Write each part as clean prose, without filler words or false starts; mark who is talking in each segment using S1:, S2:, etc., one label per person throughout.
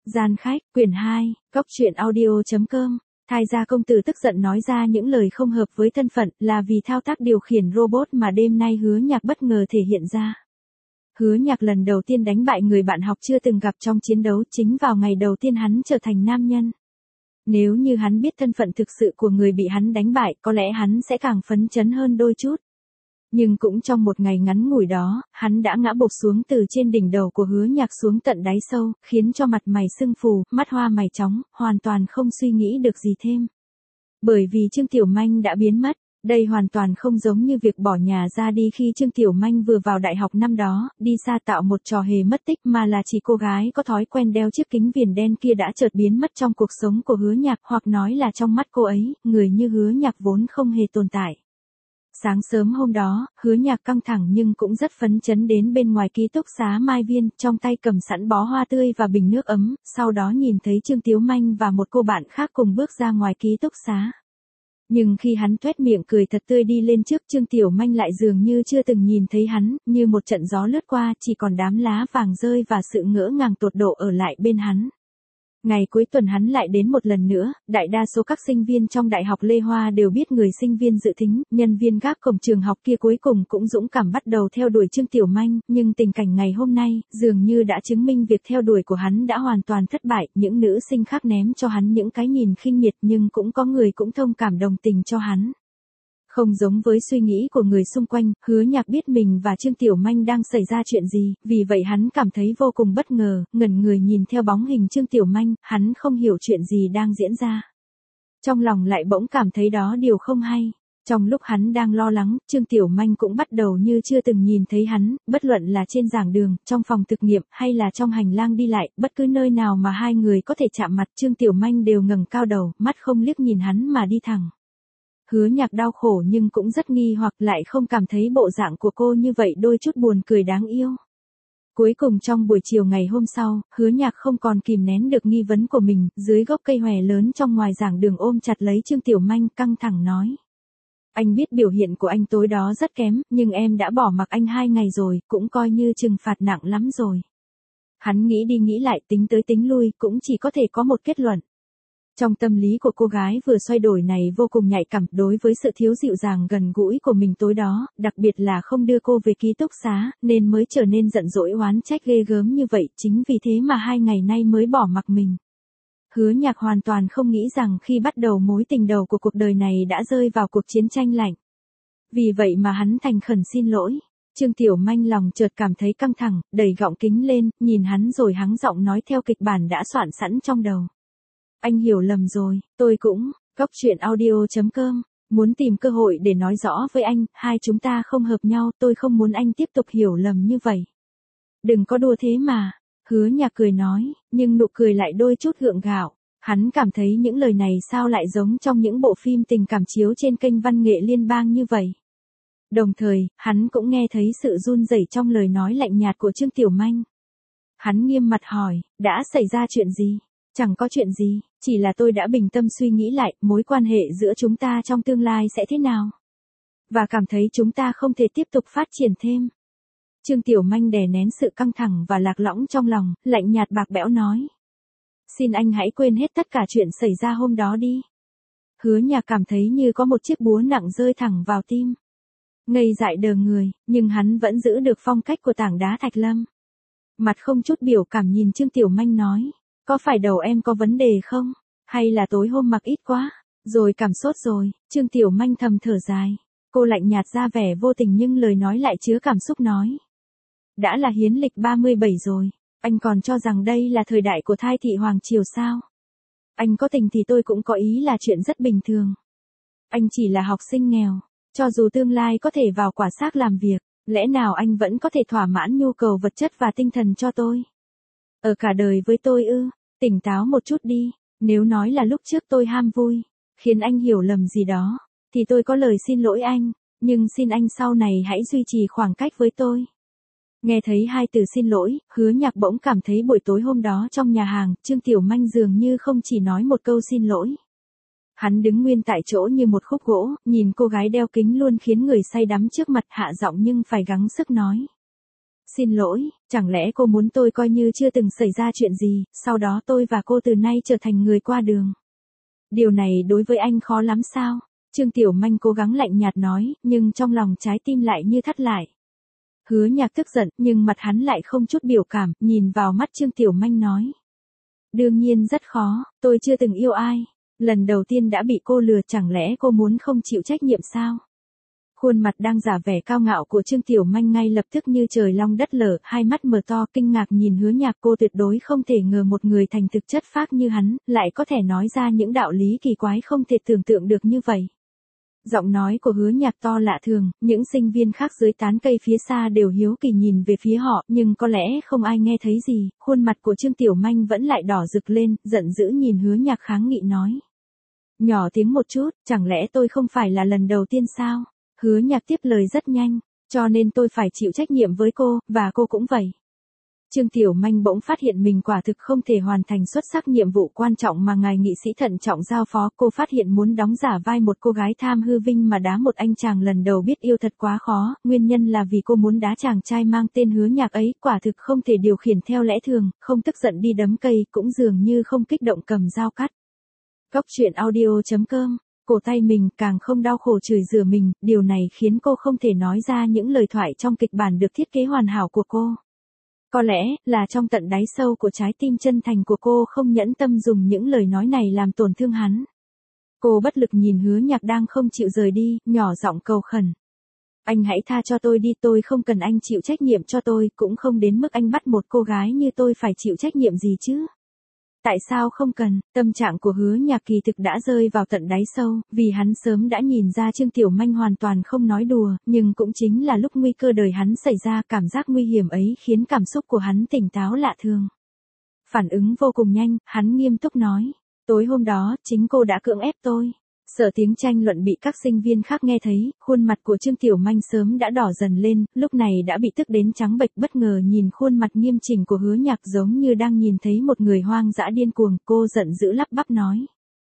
S1: Gian khách, quyển 2, Góc truyện audio.com. Thái gia công tử tức giận nói ra những lời không hợp với thân phận, là vì thao tác điều khiển robot mà đêm nay Hứa Nhạc bất ngờ thể hiện ra. Hứa Nhạc lần đầu tiên đánh bại người bạn học chưa từng gặp trong chiến đấu chính vào ngày đầu tiên hắn trở thành nam nhân. Nếu như hắn biết thân phận thực sự của người bị hắn đánh bại, có lẽ hắn sẽ càng phấn chấn hơn đôi chút. Nhưng cũng trong một ngày ngắn ngủi đó, hắn đã ngã bộp xuống từ trên đỉnh đầu của Hứa Nhạc xuống tận đáy sâu, khiến cho mặt mày sưng phù, mắt hoa mày chóng, hoàn toàn không suy nghĩ được gì thêm. Bởi vì Trương Tiểu Manh đã biến mất, đây hoàn toàn không giống như việc bỏ nhà ra đi khi Trương Tiểu Manh vừa vào đại học năm đó, đi xa tạo một trò hề mất tích, mà là chỉ cô gái có thói quen đeo chiếc kính viền đen kia đã chợt biến mất trong cuộc sống của Hứa Nhạc, hoặc nói là trong mắt cô ấy, người như Hứa Nhạc vốn không hề tồn tại. Sáng sớm hôm đó, Hứa Nhạc căng thẳng nhưng cũng rất phấn chấn đến bên ngoài ký túc xá Mai Viên, trong tay cầm sẵn bó hoa tươi và bình nước ấm, sau đó nhìn thấy Trương Tiểu Manh và một cô bạn khác cùng bước ra ngoài ký túc xá. Nhưng khi hắn toét miệng cười thật tươi đi lên trước, Trương Tiểu Manh lại dường như chưa từng nhìn thấy hắn, như một trận gió lướt qua, chỉ còn đám lá vàng rơi và sự ngỡ ngàng tột độ ở lại bên hắn. Ngày cuối tuần hắn lại đến một lần nữa, đại đa số các sinh viên trong Đại học Lê Hoa đều biết người sinh viên dự thính, nhân viên gác cổng trường học kia cuối cùng cũng dũng cảm bắt đầu theo đuổi Trương Tiểu Manh, nhưng tình cảnh ngày hôm nay, dường như đã chứng minh việc theo đuổi của hắn đã hoàn toàn thất bại, những nữ sinh khác ném cho hắn những cái nhìn khinh miệt nhưng cũng có người cũng thông cảm đồng tình cho hắn. Không giống với suy nghĩ của người xung quanh, Hứa Nhạc biết mình và Trương Tiểu Manh đang xảy ra chuyện gì, vì vậy hắn cảm thấy vô cùng bất ngờ, ngẩn người nhìn theo bóng hình Trương Tiểu Manh, hắn không hiểu chuyện gì đang diễn ra. Trong lòng lại bỗng cảm thấy đó điều không hay. Trong lúc hắn đang lo lắng, Trương Tiểu Manh cũng bắt đầu như chưa từng nhìn thấy hắn, bất luận là trên giảng đường, trong phòng thực nghiệm, hay là trong hành lang đi lại, bất cứ nơi nào mà hai người có thể chạm mặt, Trương Tiểu Manh đều ngẩng cao đầu, mắt không liếc nhìn hắn mà đi thẳng. Hứa Nhạc đau khổ nhưng cũng rất nghi hoặc, lại không cảm thấy bộ dạng của cô như vậy đôi chút buồn cười đáng yêu. Cuối cùng trong buổi chiều ngày hôm sau, Hứa Nhạc không còn kìm nén được nghi vấn của mình, dưới gốc cây hòe lớn trong ngoài giảng đường ôm chặt lấy Trương Tiểu Manh, căng thẳng nói. Anh biết biểu hiện của anh tối đó rất kém, nhưng em đã bỏ mặc anh 2 ngày rồi, cũng coi như trừng phạt nặng lắm rồi. Hắn nghĩ đi nghĩ lại, tính tới tính lui, cũng chỉ có thể có một kết luận. Trong tâm lý của cô gái vừa xoay đổi này vô cùng nhạy cảm đối với sự thiếu dịu dàng gần gũi của mình tối đó, đặc biệt là không đưa cô về ký túc xá, nên mới trở nên giận dỗi oán trách ghê gớm như vậy, chính vì thế mà 2 ngày nay mới bỏ mặc mình. Hứa Nhạc hoàn toàn không nghĩ rằng khi bắt đầu mối tình đầu của cuộc đời này đã rơi vào cuộc chiến tranh lạnh. Vì vậy mà hắn thành khẩn xin lỗi. Trương Tiểu Manh lòng chợt cảm thấy căng thẳng, đẩy gọng kính lên, nhìn hắn rồi hắng giọng nói theo kịch bản đã soạn sẵn trong đầu. Anh hiểu lầm rồi, tôi cũng, Góc truyện audio.com, muốn tìm cơ hội để nói rõ với anh, hai chúng ta không hợp nhau, tôi không muốn anh tiếp tục hiểu lầm như vậy. Đừng có đùa thế mà, Hứa Nhạc cười nói, nhưng nụ cười lại đôi chút gượng gạo, hắn cảm thấy những lời này sao lại giống trong những bộ phim tình cảm chiếu trên kênh văn nghệ liên bang như vậy. Đồng thời, hắn cũng nghe thấy sự run rẩy trong lời nói lạnh nhạt của Trương Tiểu Manh. Hắn nghiêm mặt hỏi, đã xảy ra chuyện gì? Chẳng có chuyện gì, chỉ là tôi đã bình tâm suy nghĩ lại, mối quan hệ giữa chúng ta trong tương lai sẽ thế nào? Và cảm thấy chúng ta không thể tiếp tục phát triển thêm. Trương Tiểu Manh đè nén sự căng thẳng và lạc lõng trong lòng, lạnh nhạt bạc bẽo nói. Xin anh hãy quên hết tất cả chuyện xảy ra hôm đó đi. Hứa Nhạc cảm thấy như có một chiếc búa nặng rơi thẳng vào tim. Ngây dại đờ người, nhưng hắn vẫn giữ được phong cách của tảng đá Thạch Lâm. Mặt không chút biểu cảm nhìn Trương Tiểu Manh nói. Có phải đầu em có vấn đề không? Hay là tối hôm mặc ít quá? Rồi cảm sốt rồi, Trương Tiểu Manh thầm thở dài. Cô lạnh nhạt ra vẻ vô tình nhưng lời nói lại chứa cảm xúc nói. Đã là hiến lịch 37 rồi, anh còn cho rằng đây là thời đại của thai thị hoàng triều sao? Anh có tình thì tôi cũng có ý là chuyện rất bình thường. Anh chỉ là học sinh nghèo, cho dù tương lai có thể vào quả xác làm việc, lẽ nào anh vẫn có thể thỏa mãn nhu cầu vật chất và tinh thần cho tôi? Ở cả đời với tôi ư? Tỉnh táo một chút đi, nếu nói là lúc trước tôi ham vui, khiến anh hiểu lầm gì đó, thì tôi có lời xin lỗi anh, nhưng xin anh sau này hãy duy trì khoảng cách với tôi. Nghe thấy hai từ xin lỗi, Hứa Nhạc bỗng cảm thấy buổi tối hôm đó trong nhà hàng, Trương Tiểu Manh dường như không chỉ nói một câu xin lỗi. Hắn đứng nguyên tại chỗ như một khúc gỗ, nhìn cô gái đeo kính luôn khiến người say đắm trước mặt, hạ giọng nhưng phải gắng sức nói. Xin lỗi, chẳng lẽ cô muốn tôi coi như chưa từng xảy ra chuyện gì, sau đó tôi và cô từ nay trở thành người qua đường. Điều này đối với anh khó lắm sao? Trương Tiểu Manh cố gắng lạnh nhạt nói, nhưng trong lòng trái tim lại như thắt lại. Hứa Nhạc tức giận, nhưng mặt hắn lại không chút biểu cảm, nhìn vào mắt Trương Tiểu Manh nói. Đương nhiên rất khó, tôi chưa từng yêu ai. Lần đầu tiên đã bị cô lừa, chẳng lẽ cô muốn không chịu trách nhiệm sao? Khuôn mặt đang giả vẻ cao ngạo của Trương Tiểu Manh ngay lập tức như trời long đất lở, hai mắt mở to kinh ngạc nhìn Hứa Nhạc. Cô tuyệt đối không thể ngờ một người thành thực chất phác như hắn, lại có thể nói ra những đạo lý kỳ quái không thể tưởng tượng được như vậy. Giọng nói của Hứa Nhạc to lạ thường, những sinh viên khác dưới tán cây phía xa đều hiếu kỳ nhìn về phía họ, nhưng có lẽ không ai nghe thấy gì, khuôn mặt của Trương Tiểu Manh vẫn lại đỏ rực lên, giận dữ nhìn Hứa Nhạc kháng nghị nói. Nhỏ tiếng một chút, chẳng lẽ tôi không phải là lần đầu tiên sao? Hứa Nhạc tiếp lời rất nhanh, cho nên tôi phải chịu trách nhiệm với cô, và cô cũng vậy. Trương Tiểu Manh bỗng phát hiện mình quả thực không thể hoàn thành xuất sắc nhiệm vụ quan trọng mà ngài nghị sĩ thận trọng giao phó. Cô phát hiện muốn đóng giả vai một cô gái tham hư vinh mà đá một anh chàng lần đầu biết yêu thật quá khó, nguyên nhân là vì cô muốn đá chàng trai mang tên Hứa Nhạc ấy, quả thực không thể điều khiển theo lẽ thường, không tức giận đi đấm cây, cũng dường như không kích động cầm dao cắt. Góc truyện audio.com, cổ tay mình càng không đau khổ chửi rủa mình, điều này khiến cô không thể nói ra những lời thoại trong kịch bản được thiết kế hoàn hảo của cô. Có lẽ là trong tận đáy sâu của trái tim chân thành của cô không nhẫn tâm dùng những lời nói này làm tổn thương hắn. Cô bất lực nhìn Hứa Nhạc đang không chịu rời đi, nhỏ giọng cầu khẩn. Anh hãy tha cho tôi đi, tôi không cần anh chịu trách nhiệm cho tôi, cũng không đến mức anh bắt một cô gái như tôi phải chịu trách nhiệm gì chứ. Tại sao không cần? Tâm trạng của Hứa Nhạc kỳ thực đã rơi vào tận đáy sâu, vì hắn sớm đã nhìn ra Trương Tiểu Manh hoàn toàn không nói đùa, nhưng cũng chính là lúc nguy cơ đời hắn xảy ra, cảm giác nguy hiểm ấy khiến cảm xúc của hắn tỉnh táo lạ thường. Phản ứng vô cùng nhanh, hắn nghiêm túc nói, tối hôm đó, chính cô đã cưỡng ép tôi. Sợ tiếng tranh luận bị các sinh viên khác nghe thấy, khuôn mặt của Trương Tiểu Manh sớm đã đỏ dần lên, lúc này đã bị tức đến trắng bệch, bất ngờ nhìn khuôn mặt nghiêm chỉnh của Hứa Nhạc giống như đang nhìn thấy một người hoang dã điên cuồng, cô giận dữ lắp bắp nói.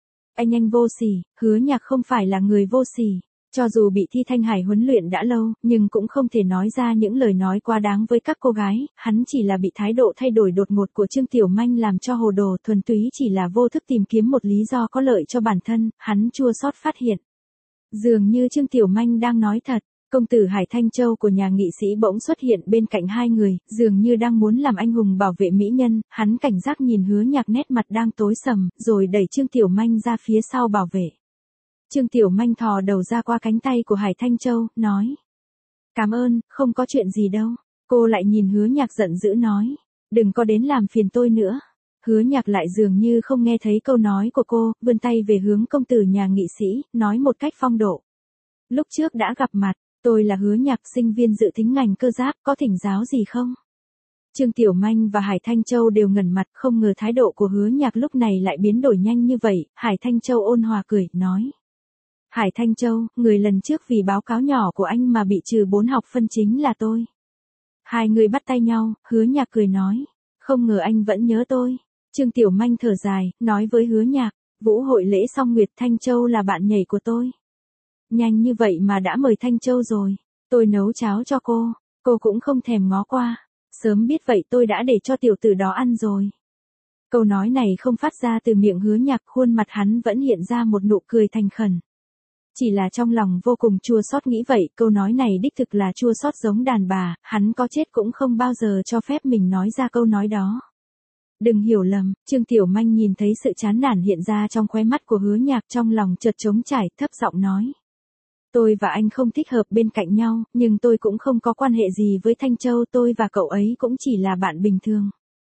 S1: Anh vô sỉ, Hứa Nhạc không phải là người vô sỉ. Cho dù bị Thi Thanh Hải huấn luyện đã lâu, nhưng cũng không thể nói ra những lời nói quá đáng với các cô gái, hắn chỉ là bị thái độ thay đổi đột ngột của Trương Tiểu Manh làm cho hồ đồ, thuần túy chỉ là vô thức tìm kiếm một lý do có lợi cho bản thân, hắn chua xót phát hiện. Dường như Trương Tiểu Manh đang nói thật, công tử Hải Thanh Châu của nhà nghị sĩ bỗng xuất hiện bên cạnh hai người, dường như đang muốn làm anh hùng bảo vệ mỹ nhân, hắn cảnh giác nhìn Hứa Nhạc nét mặt đang tối sầm, rồi đẩy Trương Tiểu Manh ra phía sau bảo vệ. Trương Tiểu Manh thò đầu ra qua cánh tay của Hải Thanh Châu, nói. Cảm ơn, không có chuyện gì đâu. Cô lại nhìn Hứa Nhạc giận dữ nói. Đừng có đến làm phiền tôi nữa. Hứa Nhạc lại dường như không nghe thấy câu nói của cô, vươn tay về hướng công tử nhà nghị sĩ, nói một cách phong độ. Lúc trước đã gặp mặt, tôi là Hứa Nhạc, sinh viên dự tính ngành cơ giáp, có thỉnh giáo gì không? Trương Tiểu Manh và Hải Thanh Châu đều ngẩn mặt, không ngờ thái độ của Hứa Nhạc lúc này lại biến đổi nhanh như vậy. Hải Thanh Châu ôn hòa cười, nói. Hải Thanh Châu, người lần trước vì báo cáo nhỏ của anh mà bị trừ 4 học phân chính là tôi. Hai người bắt tay nhau, Hứa Nhạc cười nói. Không ngờ anh vẫn nhớ tôi. Trương Tiểu Manh thở dài, nói với Hứa Nhạc. Vũ hội lễ xong Nguyệt Thanh Châu là bạn nhảy của tôi. Nhanh như vậy mà đã mời Thanh Châu rồi. Tôi nấu cháo cho cô cũng không thèm ngó qua. Sớm biết vậy tôi đã để cho tiểu tử đó ăn rồi. Câu nói này không phát ra từ miệng Hứa Nhạc, khuôn mặt hắn vẫn hiện ra một nụ cười thành khẩn. Chỉ là trong lòng vô cùng chua xót nghĩ vậy, câu nói này đích thực là chua xót giống đàn bà, hắn có chết cũng không bao giờ cho phép mình nói ra câu nói đó. Đừng hiểu lầm, Trương Tiểu Manh nhìn thấy sự chán nản hiện ra trong khóe mắt của Hứa Nhạc, trong lòng chợt trống trải, thấp giọng nói. Tôi và anh không thích hợp bên cạnh nhau, nhưng tôi cũng không có quan hệ gì với Thanh Châu, tôi và cậu ấy cũng chỉ là bạn bình thường.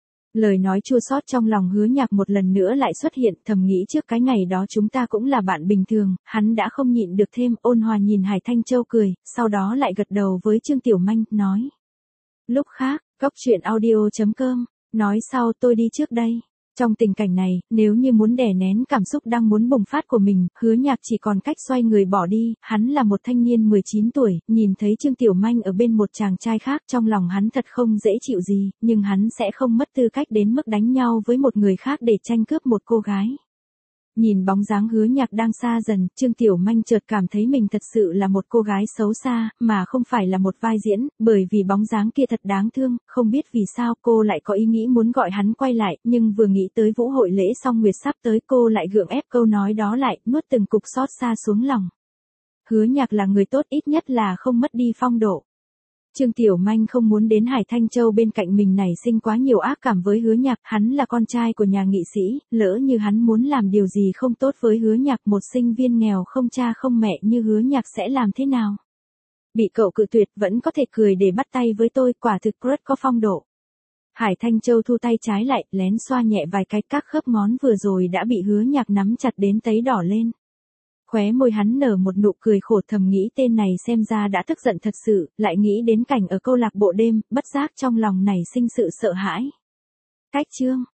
S1: Lời nói chua xót trong lòng Hứa Nhạc một lần nữa lại xuất hiện, thầm nghĩ trước cái ngày đó chúng ta cũng là bạn bình thường, hắn đã không nhịn được thêm, ôn hòa nhìn Hải Thanh Châu cười, sau đó lại gật đầu với Trương Tiểu Manh, nói. Lúc khác, góc truyện audio.com, nói sau tôi đi trước đây. Trong tình cảnh này, nếu như muốn đè nén cảm xúc đang muốn bùng phát của mình, Hứa Nhạc chỉ còn cách xoay người bỏ đi, hắn là một thanh niên 19 tuổi, nhìn thấy Trương Tiểu Manh ở bên một chàng trai khác, trong lòng hắn thật không dễ chịu gì, nhưng hắn sẽ không mất tư cách đến mức đánh nhau với một người khác để tranh cướp một cô gái. Nhìn bóng dáng Hứa Nhạc đang xa dần, Trương Tiểu Manh chợt cảm thấy mình thật sự là một cô gái xấu xa, mà không phải là một vai diễn, bởi vì bóng dáng kia thật đáng thương, không biết vì sao cô lại có ý nghĩ muốn gọi hắn quay lại, nhưng vừa nghĩ tới vũ hội lễ song nguyệt sắp tới cô lại gượng ép câu nói đó lại, nuốt từng cục xót xa xuống lòng. Hứa Nhạc là người tốt, ít nhất là không mất đi phong độ. Trương Tiểu Manh không muốn đến Hải Thanh Châu bên cạnh mình nảy sinh quá nhiều ác cảm với Hứa Nhạc, hắn là con trai của nhà nghị sĩ, lỡ như hắn muốn làm điều gì không tốt với Hứa Nhạc, một sinh viên nghèo không cha không mẹ như Hứa Nhạc sẽ làm thế nào? Bị cậu cự tuyệt vẫn có thể cười để bắt tay với tôi, quả thực rất có phong độ. Hải Thanh Châu thu tay trái lại, lén xoa nhẹ vài cái, các khớp ngón vừa rồi đã bị Hứa Nhạc nắm chặt đến tấy đỏ lên. Khóe môi hắn nở một nụ cười khổ, thầm nghĩ tên này xem ra đã tức giận thật sự, lại nghĩ đến cảnh ở câu lạc bộ đêm, bất giác trong lòng nảy sinh sự sợ hãi. Cách chương